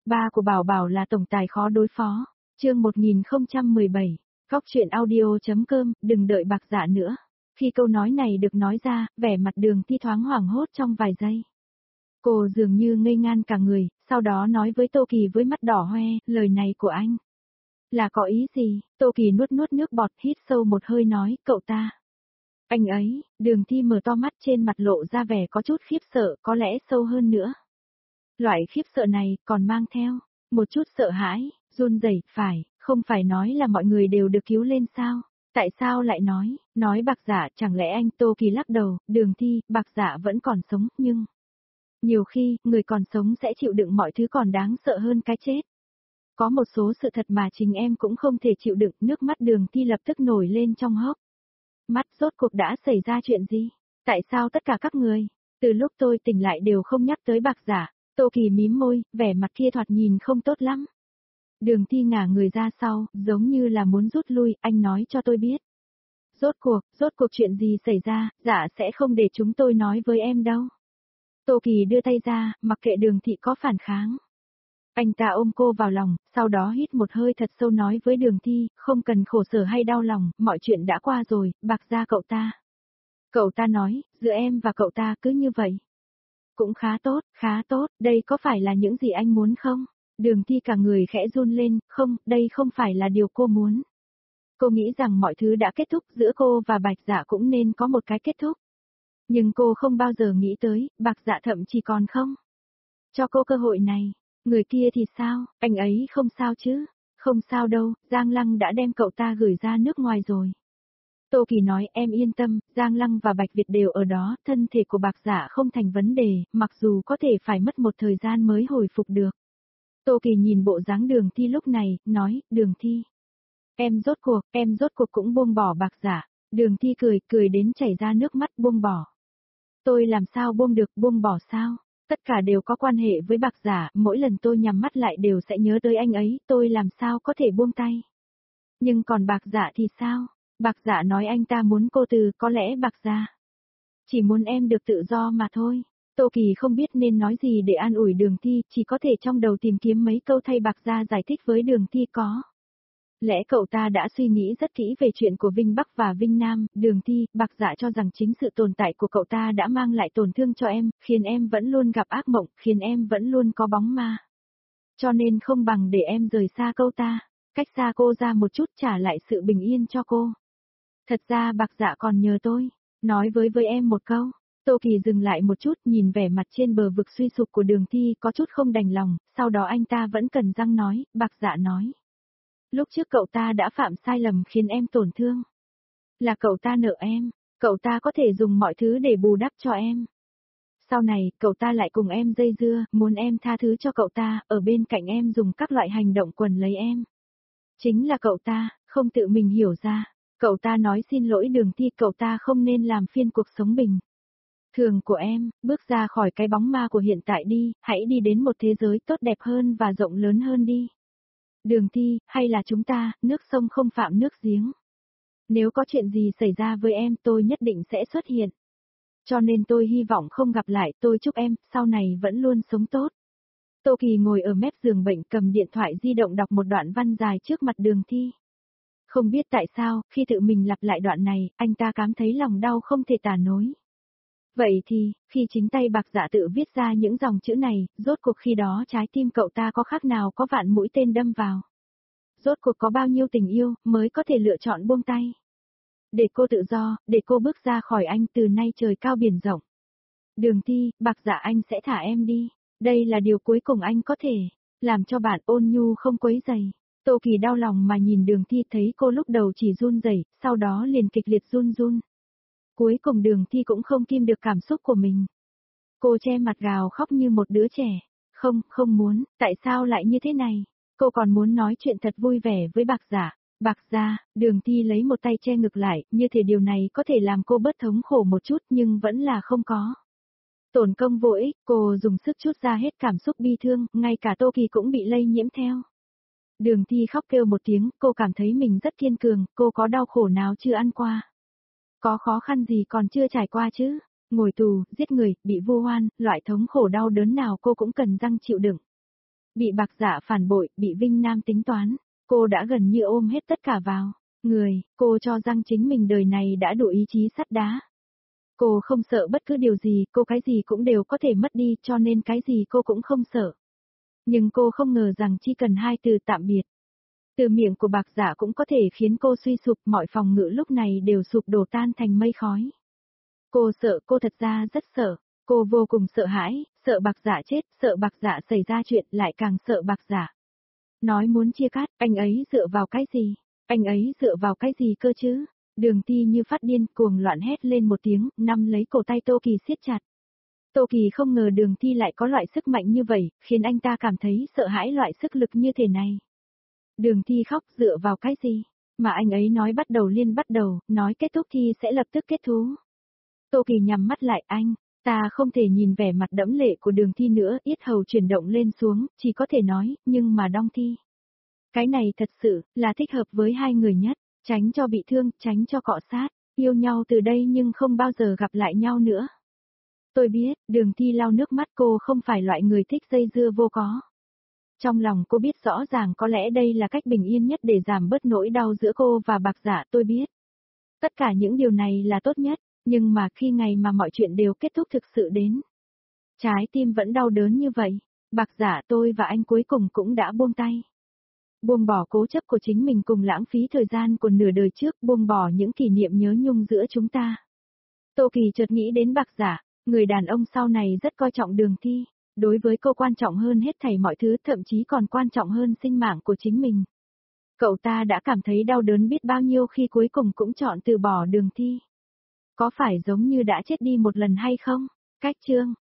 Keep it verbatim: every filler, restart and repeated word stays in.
Ba của Bảo Bảo là tổng tài khó đối phó. Chương một nghìn không trăm mười bảy. Góc truyện audio.com, đừng đợi Bạc Dạ nữa. Khi câu nói này được nói ra, vẻ mặt Đường Thi thoáng hoảng hốt trong vài giây. Cô dường như ngây ngan cả người, sau đó nói với Tô Kỳ với mắt đỏ hoe, lời này của anh là có ý gì? Tô Kỳ nuốt nuốt nước bọt, hít sâu một hơi nói, cậu ta. Anh ấy. Đường Thi mở to mắt, trên mặt lộ ra vẻ có chút khiếp sợ, có lẽ sâu hơn nữa. Loại khiếp sợ này còn mang theo một chút sợ hãi, run rẩy, phải, không phải nói là mọi người đều được cứu lên sao? Tại sao lại nói, nói Bạc Dạ, chẳng lẽ anh? Tô Kỳ lắc đầu, Đường Thi, Bạc Dạ vẫn còn sống, nhưng nhiều khi, người còn sống sẽ chịu đựng mọi thứ còn đáng sợ hơn cái chết. Có một số sự thật mà chính em cũng không thể chịu đựng, nước mắt Đường Thi lập tức nổi lên trong hốc mắt. Rốt cuộc đã xảy ra chuyện gì? Tại sao tất cả các người, từ lúc tôi tỉnh lại đều không nhắc tới Bạc Dạ? Tô Kỳ mím môi, vẻ mặt kia thoạt nhìn không tốt lắm. Đường Thi ngả người ra sau, giống như là muốn rút lui, anh nói cho tôi biết. Rốt cuộc, rốt cuộc chuyện gì xảy ra, dạ sẽ không để chúng tôi nói với em đâu. Tô Kỳ đưa tay ra, mặc kệ Đường Thị có phản kháng. Anh ta ôm cô vào lòng, sau đó hít một hơi thật sâu nói với Đường Thi, không cần khổ sở hay đau lòng, mọi chuyện đã qua rồi, Bạc Dạ cậu ta. Cậu ta nói, giữa em và cậu ta cứ như vậy. Cũng khá tốt, khá tốt, đây có phải là những gì anh muốn không? Đường Thi cả người khẽ run lên, không, đây không phải là điều cô muốn. Cô nghĩ rằng mọi thứ đã kết thúc, giữa cô và Bạch Dạ cũng nên có một cái kết thúc. Nhưng cô không bao giờ nghĩ tới, Bạc Dạ thậm chí còn không cho cô cơ hội này. Người kia thì sao, anh ấy không sao chứ? Không sao đâu, Giang Lăng đã đem cậu ta gửi ra nước ngoài rồi. Tô Kỳ nói, em yên tâm, Giang Lăng và Bạch Việt đều ở đó, thân thể của Bạc Dạ không thành vấn đề, mặc dù có thể phải mất một thời gian mới hồi phục được. Tô Kỳ nhìn bộ dáng Đường Thi lúc này, nói, Đường Thi. Em rốt cuộc, em rốt cuộc cũng buông bỏ Bạc Dạ. Đường Thi cười, cười đến chảy ra nước mắt, buông bỏ. Tôi làm sao buông được, buông bỏ sao? Tất cả đều có quan hệ với Bạc Dạ, mỗi lần tôi nhắm mắt lại đều sẽ nhớ tới anh ấy, tôi làm sao có thể buông tay. Nhưng còn Bạc Dạ thì sao? Bạc Dạ nói anh ta muốn cô từ, có lẽ Bạc Dạ chỉ muốn em được tự do mà thôi. Tô Kỳ không biết nên nói gì để an ủi Đường Thi, chỉ có thể trong đầu tìm kiếm mấy câu thay Bạc Dạ giải thích với Đường Thi có. Lẽ cậu ta đã suy nghĩ rất kỹ về chuyện của Vinh Bắc và Vinh Nam, Đường Thi, Bạc Dạ cho rằng chính sự tồn tại của cậu ta đã mang lại tổn thương cho em, khiến em vẫn luôn gặp ác mộng, khiến em vẫn luôn có bóng ma. Cho nên không bằng để em rời xa cậu ta, cách xa cô ra một chút trả lại sự bình yên cho cô. Thật ra Bạc Dạ còn nhờ tôi, nói với với em một câu. Tô Kỳ dừng lại một chút, nhìn vẻ mặt trên bờ vực suy sụp của Đường Thi có chút không đành lòng, sau đó anh ta vẫn cần răng nói, Bạc Dạ nói. Lúc trước cậu ta đã phạm sai lầm khiến em tổn thương. Là cậu ta nợ em, cậu ta có thể dùng mọi thứ để bù đắp cho em. Sau này, cậu ta lại cùng em dây dưa, muốn em tha thứ cho cậu ta, ở bên cạnh em dùng các loại hành động quần lấy em. Chính là cậu ta, không tự mình hiểu ra. Cậu ta nói xin lỗi Đường Thi, cậu ta không nên làm phiền cuộc sống bình thường của em, bước ra khỏi cái bóng ma của hiện tại đi, hãy đi đến một thế giới tốt đẹp hơn và rộng lớn hơn đi. Đường Thi, hay là chúng ta, nước sông không phạm nước giếng. Nếu có chuyện gì xảy ra với em tôi nhất định sẽ xuất hiện. Cho nên tôi hy vọng không gặp lại, tôi chúc em, sau này vẫn luôn sống tốt. Tô Kỳ ngồi ở mép giường bệnh cầm điện thoại di động đọc một đoạn văn dài trước mặt Đường Thi. Không biết tại sao, khi tự mình lặp lại đoạn này, anh ta cảm thấy lòng đau không thể tả nối. Vậy thì, khi chính tay Bạc Dạ tự viết ra những dòng chữ này, rốt cuộc khi đó trái tim cậu ta có khác nào có vạn mũi tên đâm vào. Rốt cuộc có bao nhiêu tình yêu, mới có thể lựa chọn buông tay. Để cô tự do, để cô bước ra khỏi anh, từ nay trời cao biển rộng. Đường Thi, Bạc Dạ anh sẽ thả em đi. Đây là điều cuối cùng anh có thể làm cho bạn. Ôn nhu không quấy rầy. Tô Kỳ đau lòng mà nhìn Đường Thi, thấy cô lúc đầu chỉ run rẩy, sau đó liền kịch liệt run run. Cuối cùng Đường Thi cũng không kìm được cảm xúc của mình. Cô che mặt gào khóc như một đứa trẻ. Không, không muốn, tại sao lại như thế này? Cô còn muốn nói chuyện thật vui vẻ với Bạc Dạ. Bạc Dạ, Đường Thi lấy một tay che ngực lại, như thể điều này có thể làm cô bớt thống khổ một chút nhưng vẫn là không có. Tổn công vô ích, cô dùng sức trút ra hết cảm xúc bi thương, ngay cả Tô Kỳ cũng bị lây nhiễm theo. Đường Thi khóc kêu một tiếng, cô cảm thấy mình rất kiên cường, cô có đau khổ nào chưa ăn qua? Có khó khăn gì còn chưa trải qua chứ? Ngồi tù, giết người, bị vu oan, loại thống khổ đau đớn nào cô cũng cần răng chịu đựng. Bị Bạc Dạ phản bội, bị Vinh Nam tính toán, cô đã gần như ôm hết tất cả vào người, cô cho rằng chính mình đời này đã đủ ý chí sắt đá. Cô không sợ bất cứ điều gì, cô cái gì cũng đều có thể mất đi, cho nên cái gì cô cũng không sợ. Nhưng cô không ngờ rằng chỉ cần hai từ tạm biệt, từ miệng của Bạc Dạ cũng có thể khiến cô suy sụp, mọi phòng ngự lúc này đều sụp đổ tan thành mây khói. Cô sợ, cô thật ra rất sợ, cô vô cùng sợ hãi, sợ Bạc Dạ chết, sợ Bạc Dạ xảy ra chuyện, lại càng sợ Bạc Dạ. Nói muốn chia cắt, anh ấy dựa vào cái gì? Anh ấy dựa vào cái gì cơ chứ? Đường Ti như phát điên, cuồng loạn hét lên một tiếng, nắm lấy cổ tay Tô Kỳ siết chặt. Tô Kỳ không ngờ Đường Ti lại có loại sức mạnh như vậy, khiến anh ta cảm thấy sợ hãi loại sức lực như thế này. Đường Ti khóc, dựa vào cái gì? Mà anh ấy nói bắt đầu liên bắt đầu, nói kết thúc thì sẽ lập tức kết thúc. Tô Kỳ nhắm mắt lại, anh, ta không thể nhìn vẻ mặt đẫm lệ của Đường Thi nữa, yết hầu chuyển động lên xuống, chỉ có thể nói, nhưng mà Đong Thi. Cái này thật sự, là thích hợp với hai người nhất, tránh cho bị thương, tránh cho cọ sát, yêu nhau từ đây nhưng không bao giờ gặp lại nhau nữa. Tôi biết, Đường Thi lau nước mắt, cô không phải loại người thích dây dưa vô có. Trong lòng cô biết rõ ràng có lẽ đây là cách bình yên nhất để giảm bớt nỗi đau giữa cô và Bạc Dạ, tôi biết. Tất cả những điều này là tốt nhất, nhưng mà khi ngày mà mọi chuyện đều kết thúc thực sự đến, trái tim vẫn đau đớn như vậy. Bạc Dạ, tôi và anh cuối cùng cũng đã buông tay. Buông bỏ cố chấp của chính mình cùng lãng phí thời gian của nửa đời trước, buông bỏ những kỷ niệm nhớ nhung giữa chúng ta. Tô Kỳ chợt nghĩ đến Bạc Dạ, người đàn ông sau này rất coi trọng Đường Thi, đối với cô quan trọng hơn hết thảy mọi thứ, thậm chí còn quan trọng hơn sinh mạng của chính mình. Cậu ta đã cảm thấy đau đớn biết bao nhiêu khi cuối cùng cũng chọn từ bỏ Đường Thi. Có phải giống như đã chết đi một lần hay không? Cách chương